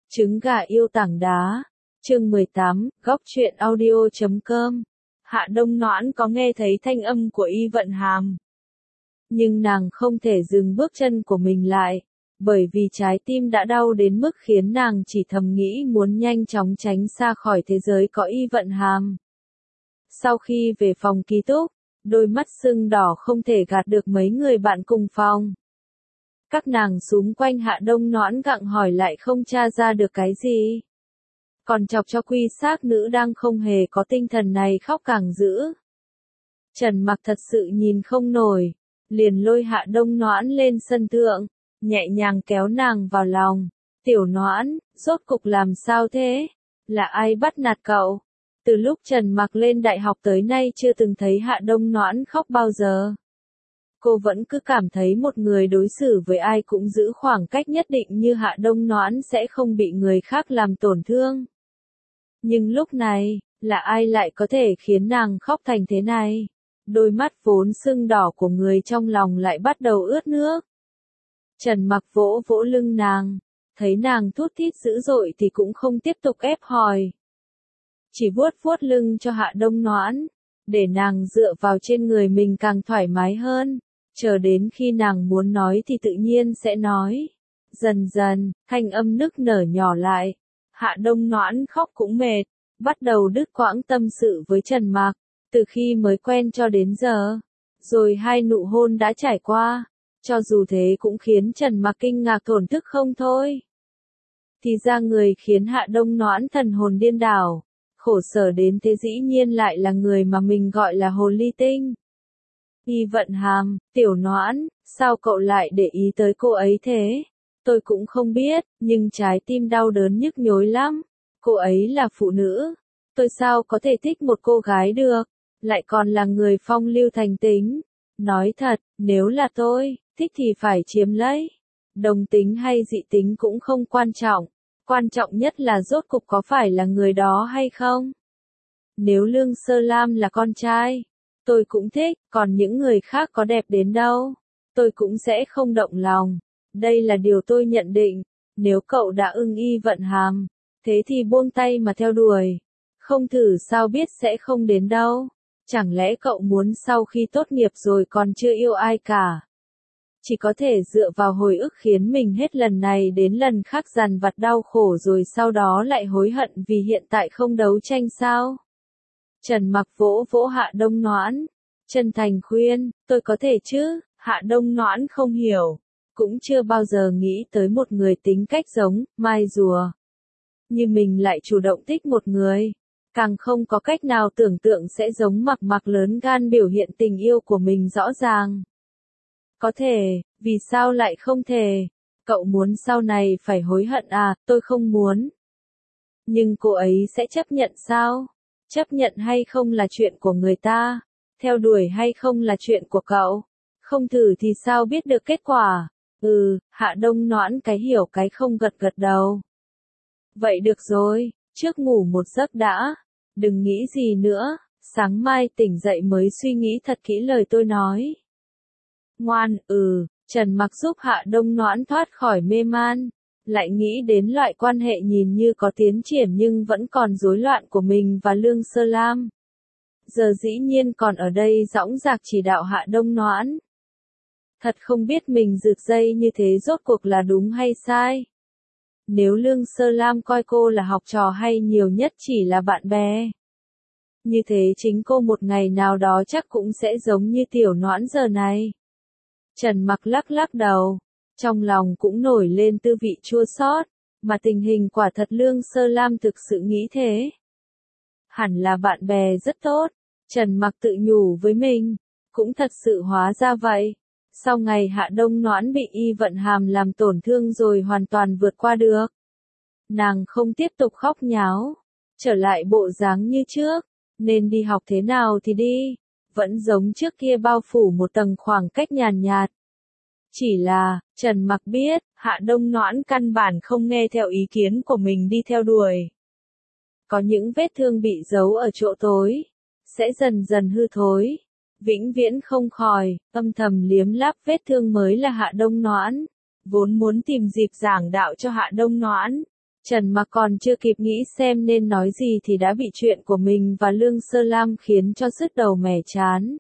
Trứng gà yêu tảng đá. Chương 18, góc truyện audio.com. Hạ Đông Noãn có nghe thấy thanh âm của Y Vận Hàm. Nhưng nàng không thể dừng bước chân của mình lại, bởi vì trái tim đã đau đến mức khiến nàng chỉ thầm nghĩ muốn nhanh chóng tránh xa khỏi thế giới có Y Vận Hàm. Sau khi về phòng ký túc, đôi mắt sưng đỏ không thể gạt được mấy người bạn cùng phòng. Các nàng xúm quanh Hạ Đông Noãn gặng hỏi lại không tra ra được cái gì. Còn chọc cho quy xác nữ đang không hề có tinh thần này khóc càng dữ. Trần Mặc thật sự nhìn không nổi, liền lôi Hạ Đông Noãn lên sân thượng, nhẹ nhàng kéo nàng vào lòng. Tiểu Noãn, rốt cục làm sao thế? Là ai bắt nạt cậu? Từ lúc Trần Mặc lên đại học tới nay chưa từng thấy Hạ Đông Noãn khóc bao giờ. Cô vẫn cứ cảm thấy một người đối xử với ai cũng giữ khoảng cách nhất định như Hạ Đông Noãn sẽ không bị người khác làm tổn thương. Nhưng lúc này, là ai lại có thể khiến nàng khóc thành thế này? Đôi mắt vốn sưng đỏ của người trong lòng lại bắt đầu ướt nước. Trần Mặc vỗ vỗ lưng nàng, thấy nàng thút thít dữ dội thì cũng không tiếp tục ép hỏi. Chỉ vuốt vuốt lưng cho Hạ Đông Noãn, để nàng dựa vào trên người mình càng thoải mái hơn. Chờ đến khi nàng muốn nói thì tự nhiên sẽ nói. Dần dần, thanh âm nức nở nhỏ lại. Hạ Đông Noãn khóc cũng mệt, bắt đầu đứt quãng tâm sự với Trần Mặc, từ khi mới quen cho đến giờ. Rồi 2 nụ hôn đã trải qua, cho dù thế cũng khiến Trần Mặc kinh ngạc thổn thức không thôi. Thì ra người khiến Hạ Đông Noãn thần hồn điên đảo, khổ sở đến thế dĩ nhiên lại là người mà mình gọi là hồ ly tinh. Y Vận Hàm, Tiểu Noãn, sao cậu lại để ý tới cô ấy thế? Tôi cũng không biết, nhưng trái tim đau đớn nhức nhối lắm. Cô ấy là phụ nữ. Tôi sao có thể thích một cô gái được, lại còn là người phong lưu thành tính. Nói thật, nếu là tôi, thích thì phải chiếm lấy. Đồng tính hay dị tính cũng không quan trọng. Quan trọng nhất là rốt cục có phải là người đó hay không? Nếu Lương Sơ Lam là con trai, tôi cũng thích, còn những người khác có đẹp đến đâu, tôi cũng sẽ không động lòng. Đây là điều tôi nhận định. Nếu cậu đã ưng Y Vận Hàm, thế thì buông tay mà theo đuổi. Không thử sao biết sẽ không đến đâu. Chẳng lẽ cậu muốn sau khi tốt nghiệp rồi còn chưa yêu ai cả? Chỉ có thể dựa vào hồi ức khiến mình hết lần này đến lần khác dằn vặt đau khổ rồi sau đó lại hối hận vì hiện tại không đấu tranh sao? Trần Mặc vỗ vỗ Hạ Đông Noãn, chân thành khuyên, tôi có thể chứ? Hạ Đông Noãn không hiểu, cũng chưa bao giờ nghĩ tới một người tính cách giống Mai Rùa như mình lại chủ động thích một người, càng không có cách nào tưởng tượng sẽ giống Mặc Mặc lớn gan biểu hiện tình yêu của mình rõ ràng. Có thể, vì sao lại không thể? Cậu muốn sau này phải hối hận à? Tôi không muốn. Nhưng cô ấy sẽ chấp nhận sao? Chấp nhận hay không là chuyện của người ta, theo đuổi hay không là chuyện của cậu. Không thử thì sao biết được kết quả? Hạ Đông Noãn cái hiểu cái không gật gật đầu. Vậy được rồi, trước ngủ một giấc đã, đừng nghĩ gì nữa, sáng mai tỉnh dậy mới suy nghĩ thật kỹ lời tôi nói. Ngoan, Trần Mặc giúp Hạ Đông Noãn thoát khỏi mê man, lại nghĩ đến loại quan hệ nhìn như có tiến triển nhưng vẫn còn rối loạn của mình và Lương Sơ Lam. Giờ dĩ nhiên còn ở đây dõng dạc chỉ đạo Hạ Đông Noãn. Thật không biết mình rực dây như thế rốt cuộc là đúng hay sai. Nếu Lương Sơ Lam coi cô là học trò hay nhiều nhất chỉ là bạn bè. Như thế chính cô một ngày nào đó chắc cũng sẽ giống như Tiểu Noãn giờ này. Trần Mặc lắc lắc đầu, trong lòng cũng nổi lên tư vị chua xót, mà tình hình quả thật Lương Sơ Lam thực sự nghĩ thế. Hẳn là bạn bè rất tốt, Trần Mặc tự nhủ với mình, cũng thật sự hóa ra vậy. Sau ngày Hạ Đông Noãn bị Y Vận Hàm làm tổn thương rồi hoàn toàn vượt qua được. Nàng không tiếp tục khóc nháo, trở lại bộ dáng như trước, nên đi học thế nào thì đi, vẫn giống trước kia bao phủ một tầng khoảng cách nhàn nhạt. Chỉ là, Trần Mặc biết, Hạ Đông Noãn căn bản không nghe theo ý kiến của mình đi theo đuổi. Có những vết thương bị giấu ở chỗ tối, sẽ dần dần hư thối, vĩnh viễn không khỏi, âm thầm liếm láp vết thương mới là Hạ Đông Noãn. Vốn muốn tìm dịp giảng đạo cho Hạ Đông Noãn, Trần Mặc còn chưa kịp nghĩ xem nên nói gì thì đã bị chuyện của mình và Lương Sơ Lam khiến cho sứt đầu mẻ trán.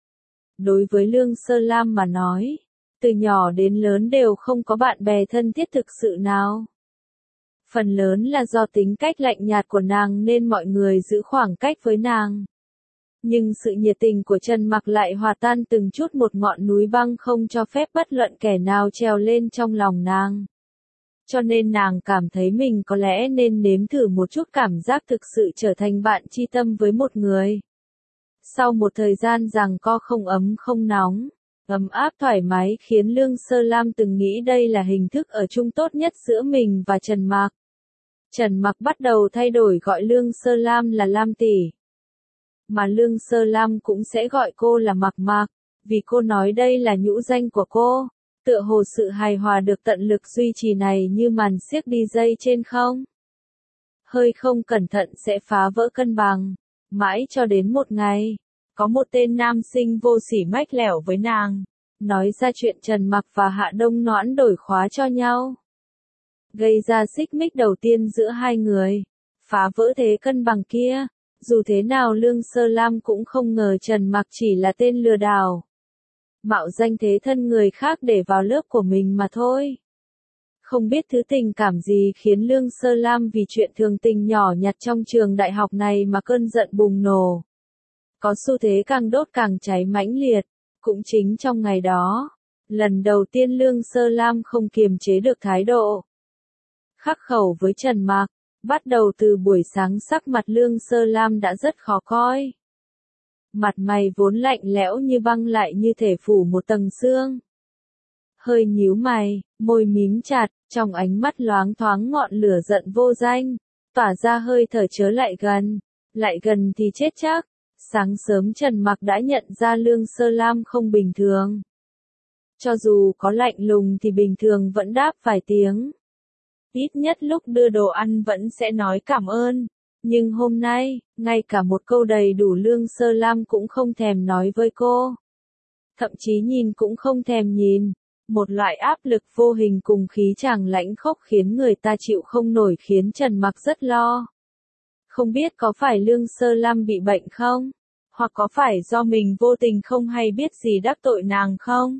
Đối với Lương Sơ Lam mà nói, từ nhỏ đến lớn đều không có bạn bè thân thiết thực sự nào. Phần lớn là do tính cách lạnh nhạt của nàng nên mọi người giữ khoảng cách với nàng. Nhưng sự nhiệt tình của Trần Mặc lại hòa tan từng chút một ngọn núi băng không cho phép bất luận kẻ nào trèo lên trong lòng nàng. Cho nên nàng cảm thấy mình có lẽ nên nếm thử một chút cảm giác thực sự trở thành bạn tri tâm với một người. Sau một thời gian giằng co không ấm không nóng, ấm áp thoải mái khiến Lương Sơ Lam từng nghĩ đây là hình thức ở chung tốt nhất giữa mình và Trần Mặc. Trần Mặc bắt đầu thay đổi gọi Lương Sơ Lam là Lam tỷ. Mà Lương Sơ Lam cũng sẽ gọi cô là Mặc Mặc, vì cô nói đây là nhũ danh của cô. Tựa hồ sự hài hòa được tận lực duy trì này như màn xiếc đi dây trên không. Hơi không cẩn thận sẽ phá vỡ cân bằng. Mãi cho đến một ngày, có một tên nam sinh vô sỉ mách lẻo với nàng, nói ra chuyện Trần Mặc và Hạ Đông Noãn đổi khóa cho nhau. Gây ra xích mích đầu tiên giữa hai người, phá vỡ thế cân bằng kia. Dù thế nào Lương Sơ Lam cũng không ngờ Trần Mặc chỉ là tên lừa đảo. Mạo danh thế thân người khác để vào lớp của mình mà thôi. Không biết thứ tình cảm gì khiến Lương Sơ Lam vì chuyện thường tình nhỏ nhặt trong trường đại học này mà cơn giận bùng nổ. Có xu thế càng đốt càng cháy mãnh liệt. Cũng chính trong ngày đó, lần đầu tiên Lương Sơ Lam không kiềm chế được thái độ khắc khẩu với Trần Mặc. Bắt đầu từ buổi sáng sắc mặt Lương Sơ Lam đã rất khó coi. Mặt mày vốn lạnh lẽo như băng lại như thể phủ một tầng sương. Hơi nhíu mày, môi mím chặt, trong ánh mắt loáng thoáng ngọn lửa giận vô danh, tỏa ra hơi thở chớ lại gần thì chết chắc. Sáng sớm Trần Mặc đã nhận ra Lương Sơ Lam không bình thường. Cho dù có lạnh lùng thì bình thường vẫn đáp vài tiếng. Ít nhất lúc đưa đồ ăn vẫn sẽ nói cảm ơn. Nhưng hôm nay, ngay cả một câu đầy đủ Lương Sơ Lam cũng không thèm nói với cô. Thậm chí nhìn cũng không thèm nhìn. Một loại áp lực vô hình cùng khí chàng lãnh khốc khiến người ta chịu không nổi khiến Trần Mặc rất lo. Không biết có phải Lương Sơ Lam bị bệnh không? Hoặc có phải do mình vô tình không hay biết gì đắc tội nàng không?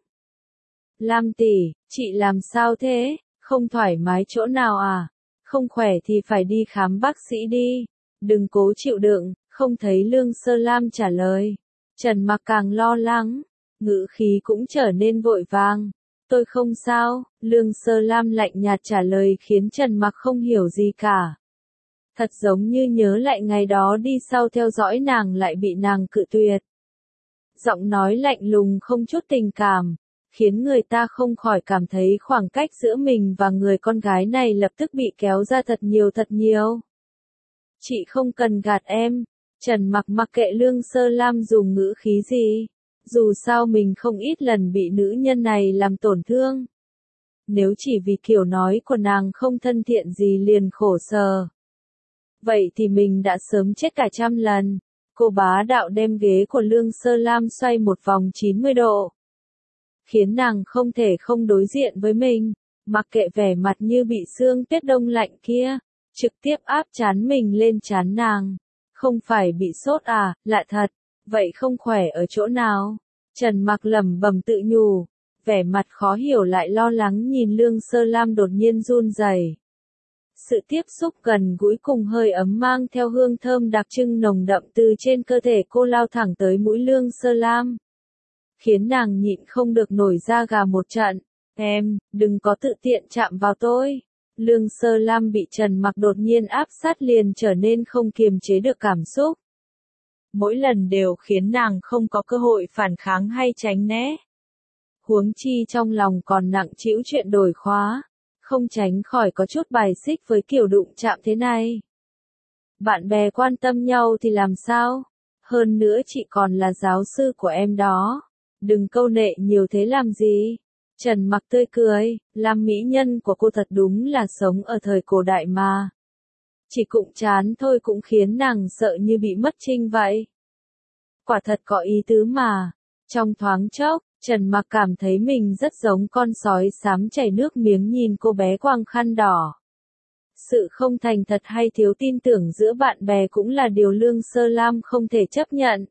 Lam tỷ, chị làm sao thế? Không thoải mái chỗ nào à? Không khỏe thì phải đi khám bác sĩ đi. Đừng cố chịu đựng, không thấy Lương Sơ Lam trả lời. Trần Mặc càng lo lắng, ngữ khí cũng trở nên vội vàng. Tôi không sao, Lương Sơ Lam lạnh nhạt trả lời khiến Trần Mặc không hiểu gì cả. Thật giống như nhớ lại ngày đó đi sau theo dõi nàng lại bị nàng cự tuyệt. Giọng nói lạnh lùng không chút tình cảm, khiến người ta không khỏi cảm thấy khoảng cách giữa mình và người con gái này lập tức bị kéo ra thật nhiều. Chị không cần gạt em. Trần Mặc mặc kệ Lương Sơ Lam dùng ngữ khí gì. Dù sao mình không ít lần bị nữ nhân này làm tổn thương. Nếu chỉ vì kiểu nói của nàng không thân thiện gì liền khổ sở. Vậy thì mình đã sớm chết cả 100 lần. Cô bá đạo đem ghế của Lương Sơ Lam xoay một vòng 90 độ. Khiến nàng không thể không đối diện với mình. Mặc kệ vẻ mặt như bị sương tuyết đông lạnh kia. Trực tiếp áp trán mình lên trán nàng. Không phải bị sốt à, lạ thật. Vậy không khỏe ở chỗ nào? Trần Mặc lẩm bẩm tự nhủ. Vẻ mặt khó hiểu lại lo lắng nhìn Lương Sơ Lam đột nhiên run rẩy. Sự tiếp xúc gần gũi cùng hơi ấm mang theo hương thơm đặc trưng nồng đậm từ trên cơ thể cô lao thẳng tới mũi Lương Sơ Lam. Khiến nàng nhịn không được nổi da gà một trận. Em, đừng có tự tiện chạm vào tôi. Lương Sơ Lam bị Trần Mặc đột nhiên áp sát liền trở nên không kiềm chế được cảm xúc. Mỗi lần đều khiến nàng không có cơ hội phản kháng hay tránh né. Huống chi trong lòng còn nặng trĩu chuyện đổi khóa. Không tránh khỏi có chút bài xích với kiểu đụng chạm thế này. Bạn bè quan tâm nhau thì làm sao? Hơn nữa chị còn là giáo sư của em đó. Đừng câu nệ nhiều thế làm gì? Trần Mặc tươi cười, làm mỹ nhân của cô thật đúng là sống ở thời cổ đại mà. Chỉ cụm chán thôi cũng khiến nàng sợ như bị mất trinh vậy. Quả thật có ý tứ mà. Trong thoáng chốc, Trần Mặc cảm thấy mình rất giống con sói xám chảy nước miếng nhìn cô bé quàng khăn đỏ. Sự không thành thật hay thiếu tin tưởng giữa bạn bè cũng là điều Lương Sơ Lam không thể chấp nhận.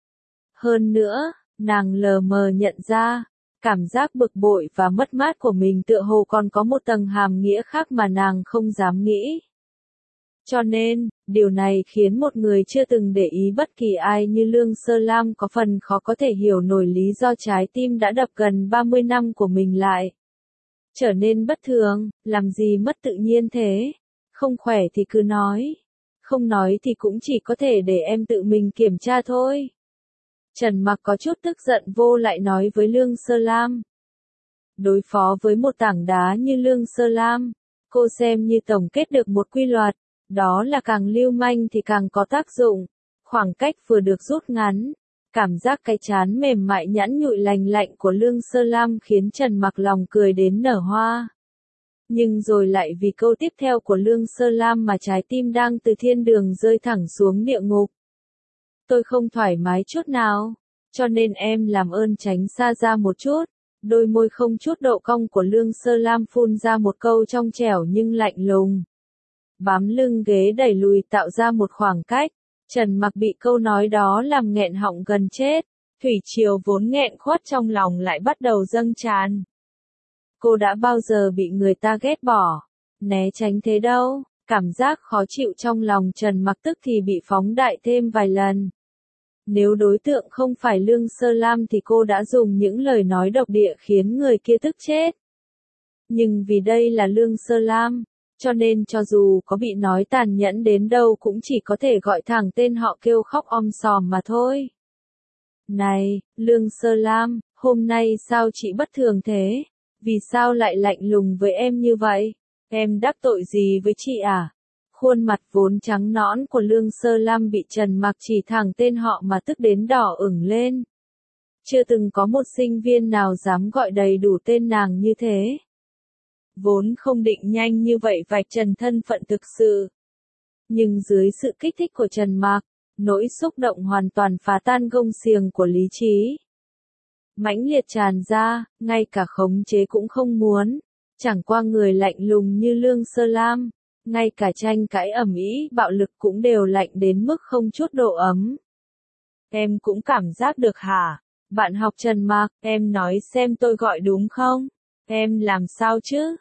Hơn nữa, nàng lờ mờ nhận ra, cảm giác bực bội và mất mát của mình tựa hồ còn có một tầng hàm nghĩa khác mà nàng không dám nghĩ. Cho nên, điều này khiến một người chưa từng để ý bất kỳ ai như Lương Sơ Lam có phần khó có thể hiểu nổi lý do trái tim đã đập gần 30 năm của mình lại trở nên bất thường, làm gì mất tự nhiên thế. Không khỏe thì cứ nói, không nói thì cũng chỉ có thể để em tự mình kiểm tra thôi. Trần Mặc có chút tức giận vô lại nói với Lương Sơ Lam. Đối phó với một tảng đá như Lương Sơ Lam, cô xem như tổng kết được một quy luật, đó là càng lưu manh thì càng có tác dụng. Khoảng cách vừa được rút ngắn, cảm giác cái trán mềm mại nhẵn nhụi lành lạnh của Lương Sơ Lam khiến Trần Mặc lòng cười đến nở hoa. Nhưng rồi lại vì câu tiếp theo của Lương Sơ Lam mà trái tim đang từ thiên đường rơi thẳng xuống địa ngục. Tôi không thoải mái chút nào, cho nên em làm ơn tránh xa ra một chút. Đôi môi không chút độ cong của Lương Sơ Lam phun ra một câu trong trẻo nhưng lạnh lùng. Bám lưng ghế đẩy lùi tạo ra một khoảng cách. Trần Mặc bị câu nói đó làm nghẹn họng gần chết. Thủy triều vốn nghẹn khuất trong lòng lại bắt đầu dâng tràn. Cô đã bao giờ bị người ta ghét bỏ, né tránh thế đâu. Cảm giác khó chịu trong lòng Trần Mặc tức thì bị phóng đại thêm vài lần. Nếu đối tượng không phải Lương Sơ Lam thì cô đã dùng những lời nói độc địa khiến người kia tức chết. Nhưng vì đây là Lương Sơ Lam, cho nên cho dù có bị nói tàn nhẫn đến đâu cũng chỉ có thể gọi thẳng tên họ kêu khóc om sòm mà thôi. Này, Lương Sơ Lam, hôm nay sao chị bất thường thế? Vì sao lại lạnh lùng với em như vậy? Em đắc tội gì với chị à? Khuôn mặt vốn trắng nõn của Lương Sơ Lam bị Trần Mặc chỉ thẳng tên họ mà tức đến đỏ ửng lên. Chưa từng có một sinh viên nào dám gọi đầy đủ tên nàng như thế. Vốn không định nhanh như vậy vạch trần thân phận thực sự. Nhưng dưới sự kích thích của Trần Mặc, nỗi xúc động hoàn toàn phá tan gông xiềng của lý trí. Mãnh liệt tràn ra, ngay cả khống chế cũng không muốn. Chẳng qua người lạnh lùng như Lương Sơ Lam, ngay cả tranh cãi ầm ĩ, bạo lực cũng đều lạnh đến mức không chút độ ấm. Em cũng cảm giác được hả? Bạn học Trần Mặc, em nói xem tôi gọi đúng không? Em làm sao chứ?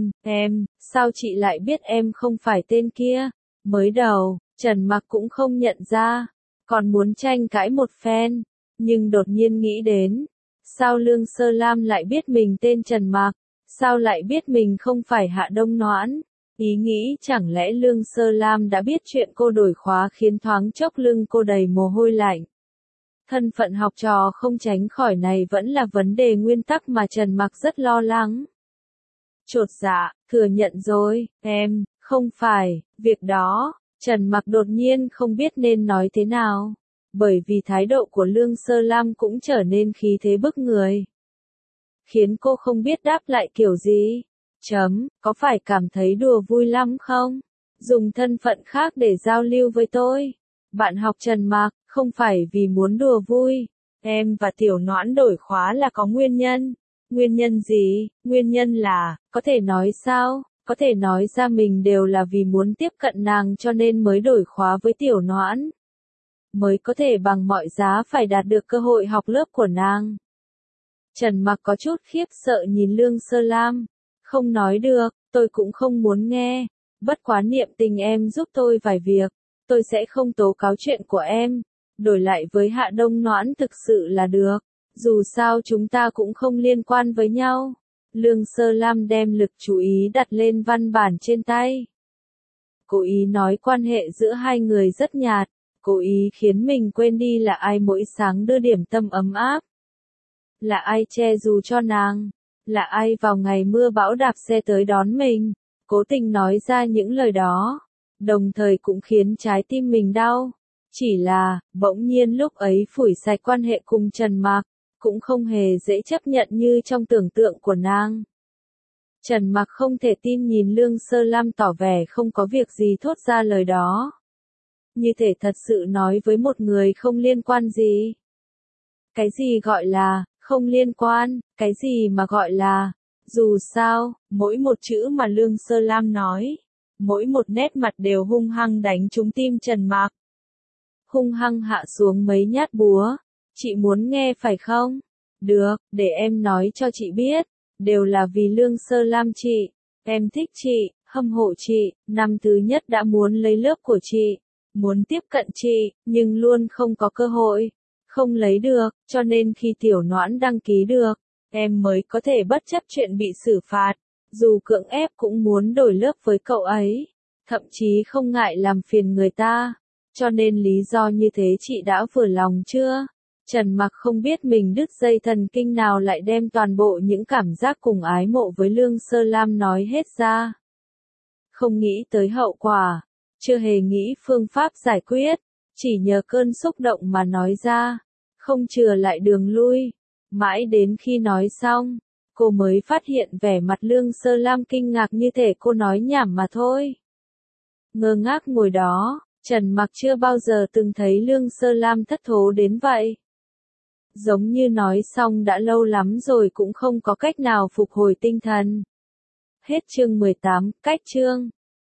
Sao chị lại biết em không phải tên kia? Mới đầu, Trần Mặc cũng không nhận ra, còn muốn tranh cãi một phen, nhưng đột nhiên nghĩ đến, sao Lương Sơ Lam lại biết mình tên Trần Mặc? Sao lại biết mình không phải Hạ Đông Noãn? Ý nghĩ chẳng lẽ Lương Sơ Lam đã biết chuyện cô đổi khóa khiến thoáng chốc lưng cô đầy mồ hôi lạnh. Thân phận học trò không tránh khỏi này vẫn là vấn đề nguyên tắc mà Trần Mặc rất lo lắng. Chột dạ, thừa nhận rồi, em, không phải, việc đó, Trần Mặc đột nhiên không biết nên nói thế nào, bởi vì thái độ của Lương Sơ Lam cũng trở nên khí thế bức người. Khiến cô không biết đáp lại kiểu gì. Có phải cảm thấy đùa vui lắm không? Dùng thân phận khác để giao lưu với tôi. Bạn học Trần Mặc, không phải vì muốn đùa vui. Em và Tiểu Noãn đổi khóa là có nguyên nhân. Nguyên nhân gì? Nguyên nhân là, có thể nói sao? Có thể nói ra mình đều là vì muốn tiếp cận nàng cho nên mới đổi khóa với Tiểu Noãn. Mới có thể bằng mọi giá phải đạt được cơ hội học lớp của nàng. Trần Mặc có chút khiếp sợ nhìn Lương Sơ Lam. Không nói được, tôi cũng không muốn nghe. Bất quá niệm tình em giúp tôi vài việc. Tôi sẽ không tố cáo chuyện của em. Đổi lại với Hạ Đông Noãn thực sự là được. Dù sao chúng ta cũng không liên quan với nhau. Lương Sơ Lam đem lực chú ý đặt lên văn bản trên tay. Cố ý nói quan hệ giữa hai người rất nhạt. Cố ý khiến mình quên đi là ai mỗi sáng đưa điểm tâm ấm áp. Là ai che dù cho nàng. Là ai vào ngày mưa bão đạp xe tới đón mình. Cố tình nói ra những lời đó. Đồng thời cũng khiến trái tim mình đau. Chỉ là, bỗng nhiên lúc ấy phủi sạch quan hệ cùng Trần Mặc, cũng không hề dễ chấp nhận như trong tưởng tượng của nàng. Trần Mặc không thể tin nhìn Lương Sơ Lam tỏ vẻ không có việc gì thốt ra lời đó. Như thể thật sự nói với một người không liên quan gì. Cái gì gọi là, không liên quan, cái gì mà gọi là, dù sao, mỗi một chữ mà Lương Sơ Lam nói, mỗi một nét mặt đều hung hăng đánh trúng tim Trần Mạc. Hung hăng hạ xuống mấy nhát búa. Chị muốn nghe phải không? Được, để em nói cho chị biết. Đều là vì Lương Sơ Lam chị. Em thích chị, hâm mộ chị, năm thứ nhất đã muốn lấy lớp của chị. Muốn tiếp cận chị, nhưng luôn không có cơ hội. Không lấy được, cho nên khi Tiểu Noãn đăng ký được, em mới có thể bất chấp chuyện bị xử phạt. Dù cưỡng ép cũng muốn đổi lớp với cậu ấy. Thậm chí không ngại làm phiền người ta. Cho nên lý do như thế chị đã vừa lòng chưa? Trần Mặc không biết mình đứt dây thần kinh nào lại đem toàn bộ những cảm giác cùng ái mộ với Lương Sơ Lam nói hết ra. Không nghĩ tới hậu quả, chưa hề nghĩ phương pháp giải quyết, chỉ nhờ cơn xúc động mà nói ra, không chừa lại đường lui. Mãi đến khi nói xong, cô mới phát hiện vẻ mặt Lương Sơ Lam kinh ngạc như thể cô nói nhảm mà thôi. Ngơ ngác ngồi đó, Trần Mặc chưa bao giờ từng thấy Lương Sơ Lam thất thố đến vậy. Giống như nói xong đã lâu lắm rồi cũng không có cách nào phục hồi tinh thần. Hết chương 18, cách chương.